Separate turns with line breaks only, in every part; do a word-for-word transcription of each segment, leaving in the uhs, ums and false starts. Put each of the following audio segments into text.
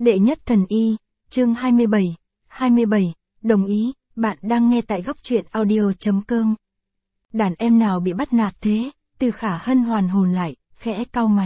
Đệ nhất thần y, chương hai mươi bảy, hai mươi bảy, đồng ý, bạn đang nghe tại góc truyện audio.com. Đàn em nào bị bắt nạt thế? Từ Khả Hân hoàn hồn lại, khẽ cau mày.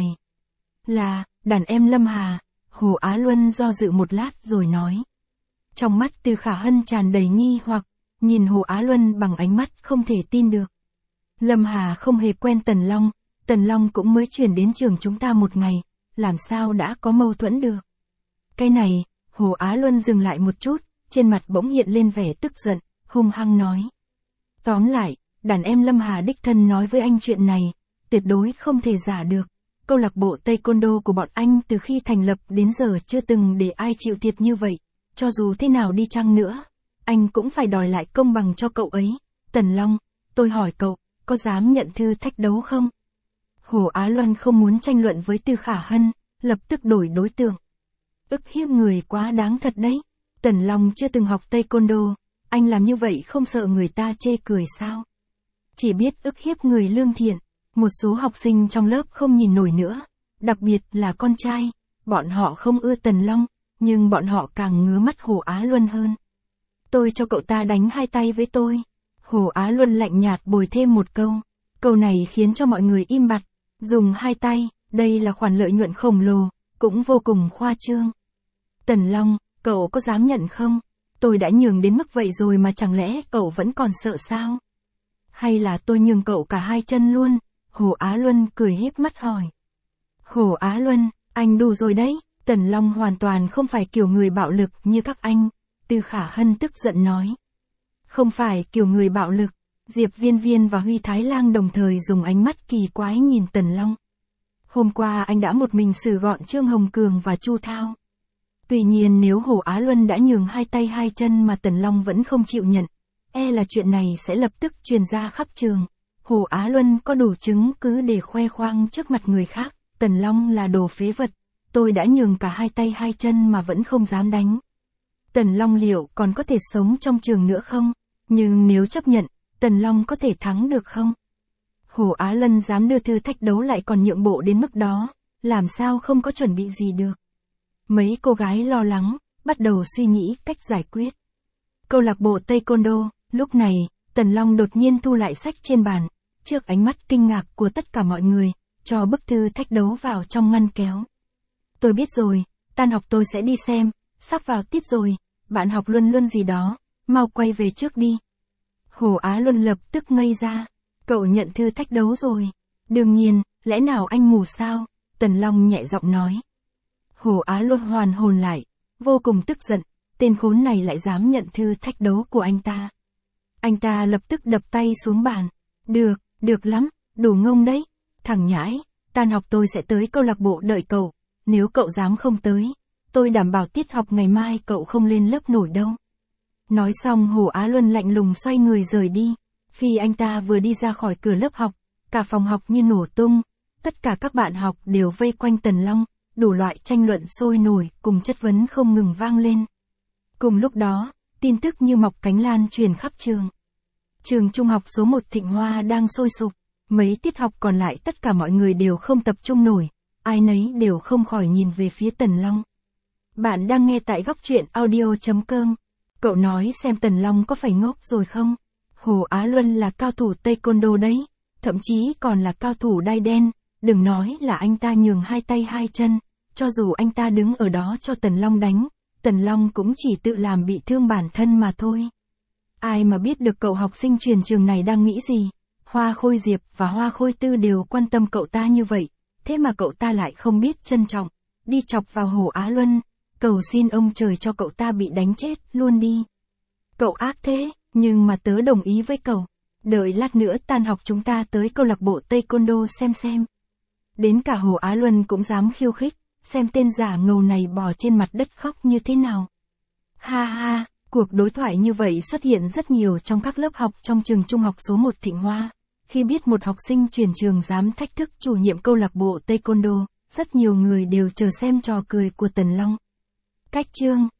Là, đàn em Lâm Hà. Hồ Á Luân do dự một lát rồi nói. Trong mắt Từ Khả Hân tràn đầy nghi hoặc, nhìn Hồ Á Luân bằng ánh mắt không thể tin được. Lâm Hà không hề quen Tần Long, Tần Long cũng mới chuyển đến trường chúng ta một ngày, làm sao đã có mâu thuẫn được. Cái này, Hồ Á Luân dừng lại một chút, trên mặt bỗng hiện lên vẻ tức giận, hung hăng nói. Tóm lại, đàn em Lâm Hà đích thân nói với anh chuyện này, tuyệt đối không thể giả được. Câu lạc bộ Taekwondo của bọn anh từ khi thành lập đến giờ chưa từng để ai chịu thiệt như vậy, cho dù thế nào đi chăng nữa, anh cũng phải đòi lại công bằng cho cậu ấy. Tần Long, tôi hỏi cậu, có dám nhận thư thách đấu không? Hồ Á Luân không muốn tranh luận với Từ Khả Hân, lập tức đổi đối tượng. Ức hiếp người quá đáng thật đấy. Tần Long chưa từng học Taekwondo, anh làm như vậy không sợ người ta chê cười sao? Chỉ biết ức hiếp người lương thiện, một số học sinh trong lớp không nhìn nổi nữa, đặc biệt là con trai, bọn họ không ưa Tần Long, nhưng bọn họ càng ngứa mắt Hồ Á Luân hơn. Tôi cho cậu ta đánh hai tay với tôi. Hồ Á Luân lạnh nhạt bồi thêm một câu, câu này khiến cho mọi người im bặt, dùng hai tay, đây là khoản lợi nhuận khổng lồ, cũng vô cùng khoa trương. Tần Long, cậu có dám nhận không? Tôi đã nhường đến mức vậy rồi mà chẳng lẽ cậu vẫn còn sợ sao? Hay là tôi nhường cậu cả hai chân luôn? Hồ Á Luân cười híp mắt hỏi. Hồ Á Luân, anh đủ rồi đấy, Tần Long hoàn toàn không phải kiểu người bạo lực như các anh, Từ Khả Hân tức giận nói. Không phải kiểu người bạo lực, Diệp Viên Viên và Huy Thái Lang đồng thời dùng ánh mắt kỳ quái nhìn Tần Long. Hôm qua anh đã một mình xử gọn Trương Hồng Cường và Chu Thao. Tuy nhiên nếu Hồ Á Luân đã nhường hai tay hai chân mà Tần Long vẫn không chịu nhận, e là chuyện này sẽ lập tức truyền ra khắp trường. Hồ Á Luân có đủ chứng cứ để khoe khoang trước mặt người khác, Tần Long là đồ phế vật, tôi đã nhường cả hai tay hai chân mà vẫn không dám đánh. Tần Long liệu còn có thể sống trong trường nữa không? Nhưng nếu chấp nhận, Tần Long có thể thắng được không? Hồ Á Luân dám đưa thư thách đấu lại còn nhượng bộ đến mức đó, làm sao không có chuẩn bị gì được. Mấy cô gái lo lắng, bắt đầu suy nghĩ cách giải quyết. Câu lạc bộ Taekwondo, lúc này, Tần Long đột nhiên thu lại sách trên bàn, trước ánh mắt kinh ngạc của tất cả mọi người, cho bức thư thách đấu vào trong ngăn kéo. Tôi biết rồi, tan học tôi sẽ đi xem, sắp vào tiết rồi, bạn học Luân Luân gì đó, mau quay về trước đi. Hồ Á Luân lập tức ngây ra, cậu nhận thư thách đấu rồi. Đương nhiên, lẽ nào anh mù sao? Tần Long nhẹ giọng nói. Hồ Á Luân hoàn hồn lại, vô cùng tức giận, tên khốn này lại dám nhận thư thách đấu của anh ta. Anh ta lập tức đập tay xuống bàn. Được, được lắm, đủ ngông đấy. Thằng nhãi, tan học tôi sẽ tới câu lạc bộ đợi cậu, nếu cậu dám không tới, tôi đảm bảo tiết học ngày mai cậu không lên lớp nổi đâu. Nói xong Hồ Á Luân lạnh lùng xoay người rời đi. Khi anh ta vừa đi ra khỏi cửa lớp học, cả phòng học như nổ tung, tất cả các bạn học đều vây quanh Tần Long, đủ loại tranh luận sôi nổi cùng chất vấn không ngừng vang lên. Cùng lúc đó, tin tức như mọc cánh lan truyền khắp trường. Trường trung học số một Thịnh Hoa đang sôi sục, mấy tiết học còn lại tất cả mọi người đều không tập trung nổi, ai nấy đều không khỏi nhìn về phía Tần Long. Bạn đang nghe tại góc truyện audio.com. Cậu nói xem Tần Long có phải ngốc rồi không? Hồ Á Luân là cao thủ Taekwondo đấy, thậm chí còn là cao thủ đai đen, đừng nói là anh ta nhường hai tay hai chân, cho dù anh ta đứng ở đó cho Tần Long đánh, Tần Long cũng chỉ tự làm bị thương bản thân mà thôi. Ai mà biết được cậu học sinh truyền trường này đang nghĩ gì? Hoa Khôi Diệp và Hoa Khôi Tư đều quan tâm cậu ta như vậy, thế mà cậu ta lại không biết trân trọng, đi chọc vào Hồ Á Luân, cầu xin ông trời cho cậu ta bị đánh chết luôn đi. Cậu ác thế, nhưng mà tớ đồng ý với cậu, đợi lát nữa tan học chúng ta tới câu lạc bộ Taekwondo xem xem. Đến cả Hồ Á Luân cũng dám khiêu khích, xem tên giả ngầu này bò trên mặt đất khóc như thế nào. Ha ha, cuộc đối thoại như vậy xuất hiện rất nhiều trong các lớp học trong trường trung học số một Thịnh Hoa. Khi biết một học sinh chuyển trường dám thách thức chủ nhiệm câu lạc bộ Taekwondo, rất nhiều người đều chờ xem trò cười của Tần Long. Cách chương